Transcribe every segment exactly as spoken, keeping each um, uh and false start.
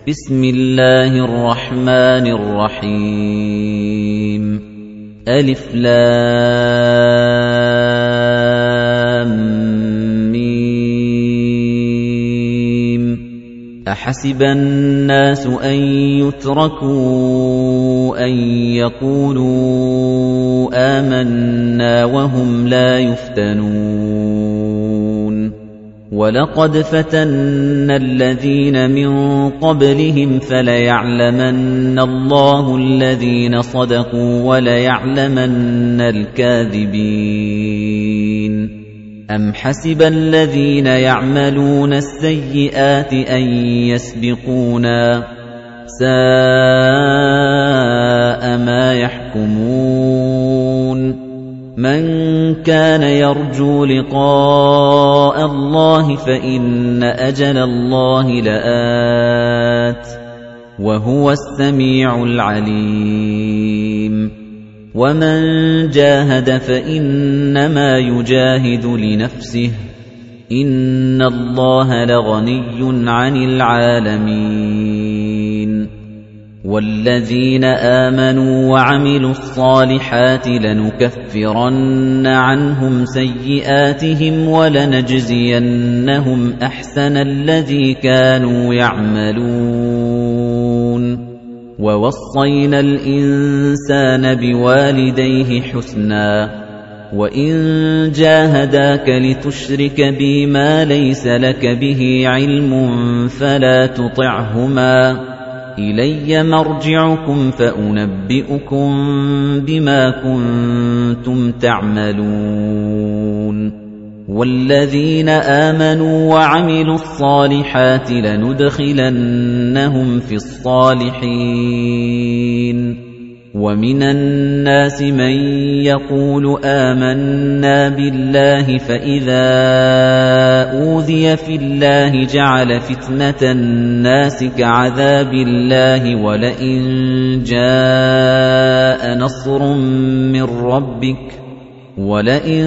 بسم الله الرحمن الرحيم ألف لام ميم أحسب الناس أن يتركوا أن يقولوا آمنا وهم لا يفتنون وَلَقَدْ فَتَنَّا الَّذِينَ مِن قَبْلِهِمْ فَلَيَعْلَمَنَّ اللَّهُ الَّذِينَ صَدَقُوا وَلَيَعْلَمَنَّ الْكَاذِبِينَ أَمْ حَسِبَ الَّذِينَ يَعْمَلُونَ السَّيِّئَاتِ أَن يَسْبِقُونَا سَاءَ مَا يَحْكُمُونَ مَنْ كَانَ يَرْجُو لِقَاءَ اللَّهِ فَإِنَّ أَجَلَ اللَّهِ لَآتٍ وَهُوَ السَّمِيعُ الْعَلِيمُ وَمَنْ جَاهَدَ فَإِنَّمَا يُجَاهِدُ لِنَفْسِهِ إِنَّ اللَّهَ لَغَنِيٌّ عَنِ الْعَالَمِينَ وَالَّذِينَ آمَنُوا وَعَمِلُوا الصَّالِحَاتِ لَنُكَفِّرَنَّ عَنْهُمْ سَيِّئَاتِهِمْ وَلَنَجْزِيَنَّهُمْ أَحْسَنَ الَّذِي كَانُوا يَعْمَلُونَ وَوَصَّيْنَا الْإِنسَانَ بِوَالِدَيْهِ حُسْنًا وَإِن جَاهَدَاكَ لِتُشْرِكَ بِي مَا لَيْسَ لَكَ بِهِ عِلْمٌ فَلَا تُطِعْهُمَا إِلَيَّ مَرْجِعُكُمْ فَأُنَبِّئُكُم بِمَا كُنتُمْ تَعْمَلُونَ وَالَّذِينَ آمَنُوا وَعَمِلُوا الصَّالِحَاتِ لَنُدْخِلَنَّهُمْ فِي الصَّالِحِينَ وَمِنَ النَّاسِ مَن يَقُولُ آمَنَّا بِاللَّهِ فَإِذَا أُوذِيَ فِي اللَّهِ جَعَلَ فِتْنَةَ النَّاسِ كَعَذَابِ اللَّهِ وَلَئِن جَاءَ نَصْرٌ مِّن رَّبِّكَ وَلَئِن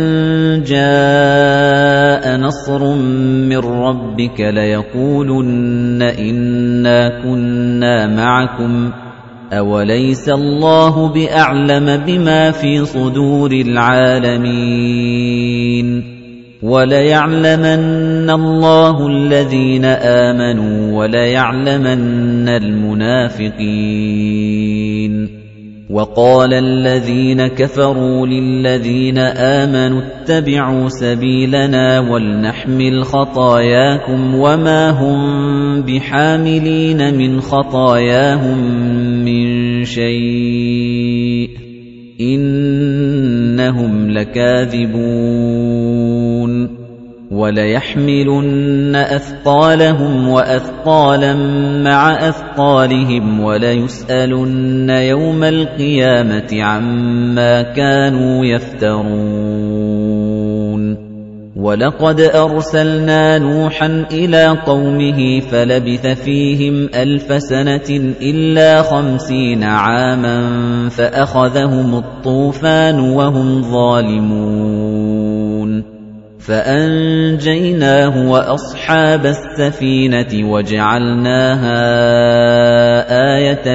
جَاءَ نَصْرٌ مِّن رَّبِّكَ لَيَقُولُنَّ إِنَّا كُنَّا مَعَكُمْ أَوَلَيْسَ اللَّهُ بِأَعْلَمَ بِمَا فِي صُدُورِ الْعَالَمِينَ وَلَيَعْلَمَنَّ اللَّهُ الَّذِينَ آمَنُوا وَلَيَعْلَمَنَّ الْمُنَافِقِينَ وَقَالَ الَّذِينَ كَفَرُوا لِلَّذِينَ آمَنُوا اتَّبِعُوا سَبِيلَنَا وَلْنَحْمِلْ خَطَايَاكُمْ وَمَا هُمْ بِحَامِلِينَ مِنْ خَطَايَاهُمْ مِنْ شَيْءٍ إِنَّهُمْ لَكَاذِبُونَ وَلَيَحْمِلُنَّ أَثْقَالَهُمْ وَأَثْقَالًا مَعَ أَثْقَالِهِمْ وَلَيُسْأَلُنَّ يَوْمَ الْقِيَامَةِ عَمَّا كَانُوا يَفْتَرُونَ وَلَقَدْ أَرْسَلْنَا نُوحًا إِلَى قَوْمِهِ فَلَبِثَ فِيهِمْ أَلْفَ سَنَةٍ إِلَّا خَمْسِينَ عَامًا فَأَخَذَهُمُ الطُّوفَانُ وَهُمْ ظَالِمُونَ فَأَنجَيْنَاهُ وَأَصْحَابَ السَّفِينَةِ وَجَعَلْنَاهَا آيَةً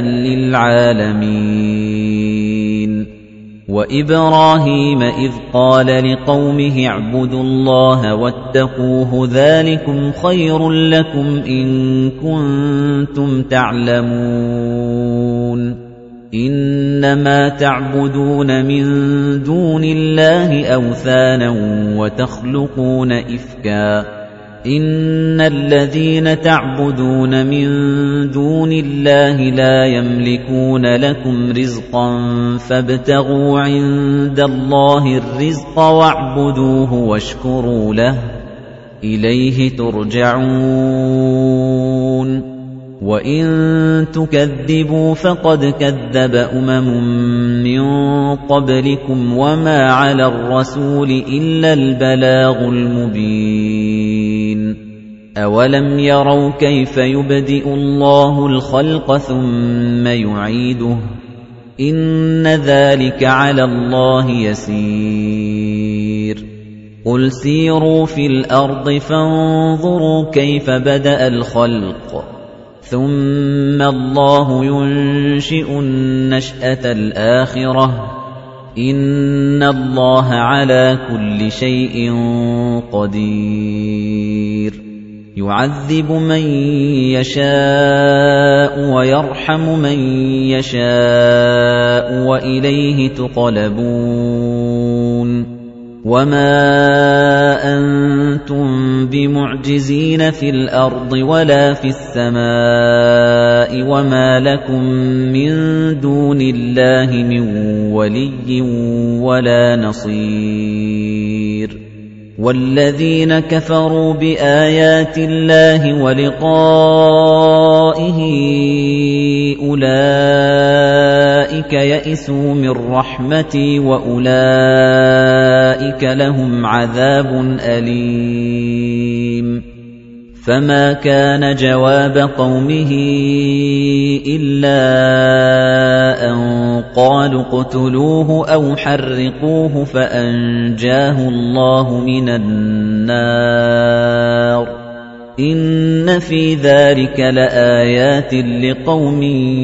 لِلْعَالَمِينَ وَإِبْرَاهِيمَ إِذْ قَالَ لِقَوْمِهِ اعْبُدُوا اللَّهَ وَاتَّقُوهُ ذَلِكُمْ خَيْرٌ لَكُمْ إِن كُنتُمْ تَعْلَمُونَ إِنَّمَا تَعْبُدُونَ مِن دُونِ اللَّهِ أَوْثَانًا وَتَخْلُقُونَ إِفْكًا إِنَّ الَّذِينَ تَعْبُدُونَ مِن دُونِ اللَّهِ لَا يَمْلِكُونَ لَكُمْ رِزْقًا فَابْتَغُوا عِندَ اللَّهِ الرِّزْقَ وَاعْبُدُوهُ وَاشْكُرُوا لَهُ إِلَيْهِ تُرْجَعُونَ وَإِن تُكَذِّبُوا فَقَدْ كَذَّبَ أُمَمٌ مِّن قَبْلِكُمْ وَمَا عَلَى الرَّسُولِ إِلَّا الْبَلَاغُ الْمُبِينُ أَوَلَمْ يَرَوْا كَيْفَ يُبْدِئُ اللَّهُ الْخَلْقَ ثُمَّ يُعِيدُهُ إِنَّ ذَلِكَ عَلَى اللَّهِ يَسِيرٌ قُلْ سِيرُوا فِي الْأَرْضِ فَانظُرُوا كَيْفَ بَدَأَ الْخَلْقَ ثُمَّ اللَّهُ يُنشِئُ النَّشْأَةَ الْآخِرَةَ إِنَّ اللَّهَ عَلَى كُلِّ شَيْءٍ قَدِيرٌ يُعَذِّبُ مَن يَشَاءُ وَيَرْحَمُ مَن يَشَاءُ وَإِلَيْهِ تُقْلَبُونَ وَمَا أَنتُم بِمُعْجِزِينَ فِي الْأَرْضِ وَلَا فِي السَّمَاءِ وَمَا لَكُم مِّن دُونِ اللَّهِ مِن وَلِيٍّ وَلَا نَصِيرٍ وَالَّذِينَ كَفَرُوا بِآيَاتِ اللَّهِ وَلِقَائِهِ أُولَئِكَ يَئِسُوا مِن رَّحْمَتِي وَأُولَئِكَ لَهُمْ عَذَابٌ أَلِيمٌ فَمَا كَانَ جَوَابَ قَوْمِهِ إِلَّا أَن قَالُوا اقْتُلُوهُ أَوْ حَرِّقُوهُ فَأَنجَاهُ اللَّهُ مِنَ النَّارِ إِنَّ فِي ذَلِكَ لَآيَاتٍ لِقَوْمٍ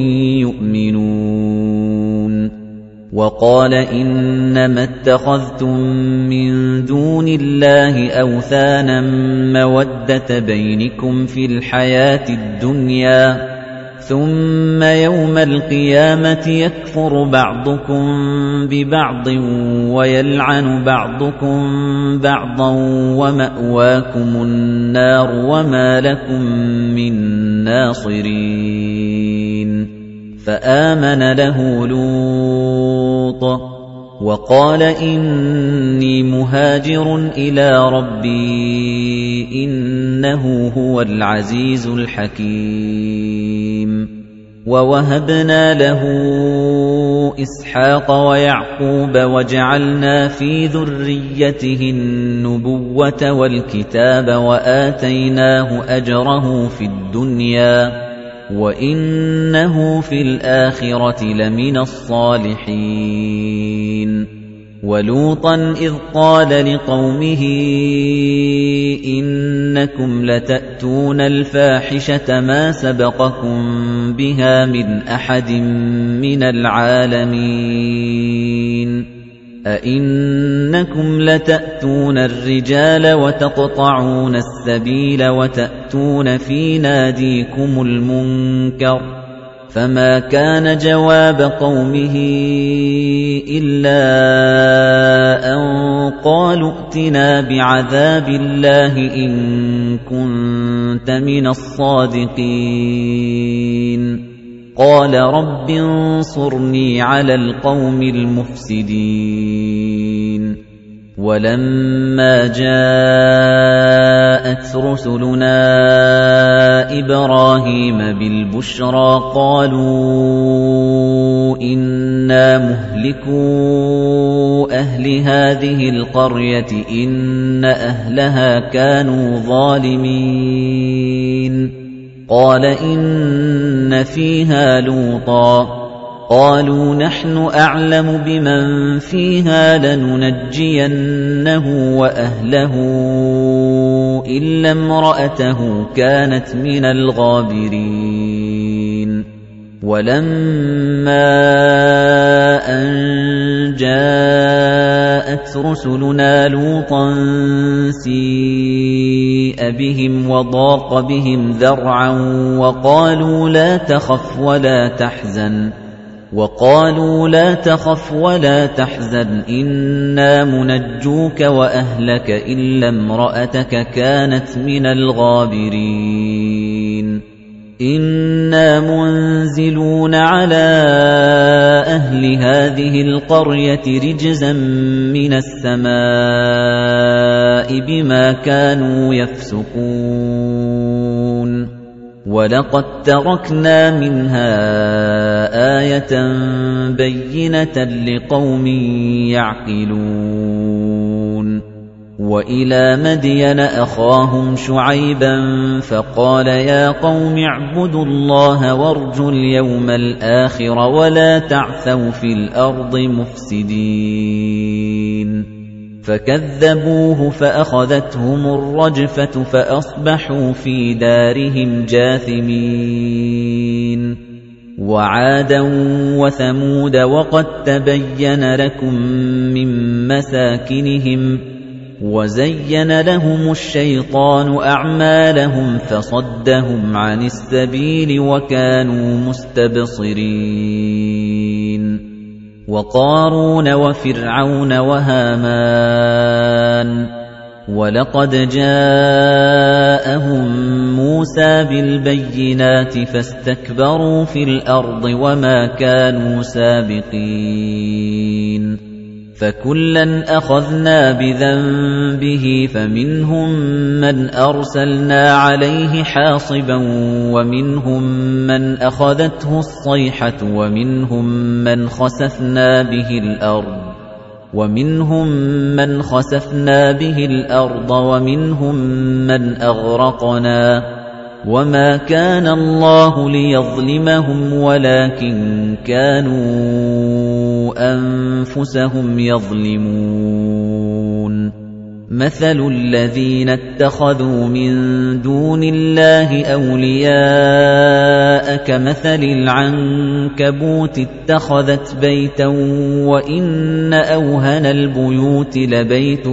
يُؤْمِنُونَ وَقَالَ إِنَّمَا اتَّخَذْتُم مِّن دُونِ اللَّهِ أَوْثَانًا مَّوَدَّةَ بَيْنِكُمْ فِي الْحَيَاةِ الدُّنْيَا ثُمَّ يَوْمَ الْقِيَامَةِ يَكْفُرُ بَعْضُكُم بِبَعْضٍ وَيَلْعَنُ بَعْضُكُم بَعْضًا وَمَأْوَاكُمُ النَّارُ وَمَا لَكُم مِّن نَّاصِرِينَ فَآمَنَ لَهُ لُوطٌ وَقَالَ إِنِّي مُهَاجِرٌ إِلَىٰ رَبِّي إِنَّهُ هُوَ الْعَزِيزُ الْحَكِيمُ وَوَهَبْنَا لَهُ إِسْحَاقَ وَيَعْقُوبَ وَجَعَلْنَا فِي ذُرِّيَّتِهِ النُّبُوَّةَ وَالْكِتَابَ وَآتَيْنَاهُ أَجْرَهُ فِي الدُّنْيَا وَإِنَّهُ فِي الْآخِرَةِ لَمِنَ الصَّالِحِينَ وَلُوطًا إِذْ قَالَ لِقَوْمِهِ إِنَّكُمْ لَتَأْتُونَ الْفَاحِشَةَ مَا سَبَقَكُم بِهَا مِنْ أَحَدٍ مِنَ الْعَالَمِينَ أَئِنَّكُمْ لَتَأْتُونَ الرِّجَالَ وَتَقْطَعُونَ السَّبِيلَ وَتَأْتُونَ فِي نَادِيكُمُ الْمُنكَرَ فَمَا كَانَ جَوَابَ قَوْمِهِ إِلَّا أَن قَالُوا ائْتِنَا بِعَذَابِ اللَّهِ إِن كُنتَ مِنَ الصَّادِقِينَ قَالَ رَبِّ انصُرْنِي عَلَى الْقَوْمِ الْمُفْسِدِينَ وَلَمَّا جَاءَتْ رُسُلُنَا إِبْرَاهِيمَ بِالْبُشْرَىٰ قَالُوا إِنَّا مُهْلِكُو أَهْلِ هَٰذِهِ الْقَرْيَةِ إِنَّ أَهْلَهَا كَانُوا ظَالِمِينَ قَالَ إِنَّ فِيهَا لُوطًا قَالُوا نَحْنُ أَعْلَمُ بِمَن فِيهَا لَنُنَجِّيَنَّهُ وَأَهْلَهُ إِلَّا امْرَأَتَهُ كَانَتْ مِنَ الْغَابِرِينَ وَلَمَّا أَن جَاءَتْ رُسُلُنَا لُوطًا سِيءَ بِهِمْ وَضَاقَ بِهِمْ ذَرْعًا وَقَالُوا لَا تَخَفْ وَلَا تَحْزَنْ وَقَالُوا لَا تَخَفْ وَلَا تَحْزَنْ إِنَّا مُنَجُّوكَ وَأَهْلَكَ إِلَّا امْرَأَتَكَ كَانَتْ مِنَ الْغَابِرِينَ إِنَّا مُنزِلُونَ عَلَىٰ أَهْلِ هَٰذِهِ الْقَرْيَةِ رِجْزًا مِّنَ السَّمَاءِ بِمَا كَانُوا يَفْسُقُونَ وَلَقَدْ تَرَكْنَا مِنْهَا آيَةً بَيِّنَةً لِقَوْمٍ يَعْقِلُونَ وَإِلَىٰ مَدْيَنَ أَخَاهُمْ شُعَيْبًا فَقَالَ يَا قَوْمِ اعْبُدُوا اللَّهَ وَارْجُوا الْيَوْمَ الْآخِرَ وَلَا تَعْثَوْا فِي الْأَرْضِ مُفْسِدِينَ فَكَذَّبُوهُ فَأَخَذَتْهُمُ الرَّجْفَةُ فَأَصْبَحُوا فِي دَارِهِمْ جَاثِمِينَ وَعَادًا وَثَمُودَ وَقَد تَّبَيَّنَ لَكُم مِّن مَّسَاكِنِهِمْ وَزَيَّنَ لَهُمُ الشَّيْطَانُ أَعْمَالَهُمْ فَصَدَّهُمْ عَنِ السَّبِيلِ وَكَانُوا مُسْتَبْصِرِينَ وَقَارُونَ وَفِرْعَوْنَ وَهَامَانَ وَلَقَدْ جَاءَهُم مُوسَى بِالْبَيِّنَاتِ فَاسْتَكْبَرُوا فِي الْأَرْضِ وَمَا كَانُوا سَابِقِينَ فَكُلًّا أَخَذْنَا بِذَنبِهِ فَمِنْهُم مَّنْ أَرْسَلْنَا عَلَيْهِ حَاصِبًا وَمِنْهُم مَّنْ أَخَذَتْهُ الصَّيْحَةُ وَمِنْهُم مَّنْ خَسَفْنَا بِهِ الْأَرْضَ وَمِنْهُم مَّنْ خَسَفْنَا بِهِ الْأَرْضَ وَمِنْهُم مَّنْ أَغْرَقْنَا وَمَا كَانَ اللَّهُ لِيَظْلِمَهُمْ وَلَكِن كَانُوا أَنفُسَهُمْ يَظْلِمُونَ مَثَلُ الَّذِينَ اتَّخَذُوا مِن دُونِ اللَّهِ أَوْلِيَاءَ كَمَثَلِ الْعَنكَبُوتِ اتَّخَذَتْ بَيْتًا وَإِنَّ أَوْهَنَ الْبُيُوتِ لَبَيْتُ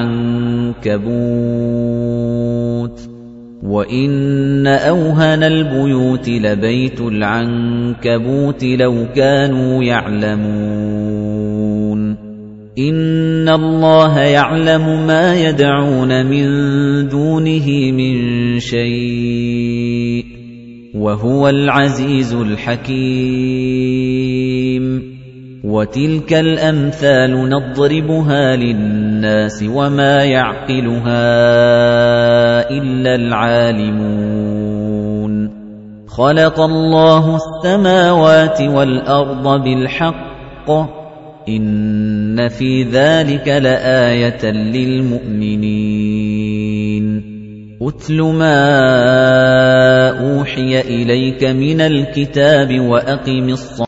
الْعَنكَبُوتِ وَإِنَّ أَوْهَنَ الْبُيُوتِ لَبَيْتُ الْعَنكَبُوتِ لَوْ كَانُوا يَعْلَمُونَ إِنَّ اللَّهَ يَعْلَمُ مَا يَدْعُونَ مِن دُونِهِ مِن شَيْءٍ وَهُوَ الْعَزِيزُ الْحَكِيمُ وَتِلْكَ الْأَمْثَالُ نَضْرِبُهَا لِلنَّاسِ وَمَا يَعْقِلُهَا إِلَّا الْعَالِمُونَ خَلَقَ اللَّهُ السَّمَاوَاتِ وَالْأَرْضَ بِالْحَقِّ إِنَّ فِي ذَلِكَ لَآيَةً لِلْمُؤْمِنِينَ أُتْلُ مَا أُوحِيَ إِلَيْكَ مِنَ الْكِتَابِ وَأَقِمِ الصَّلَاةَ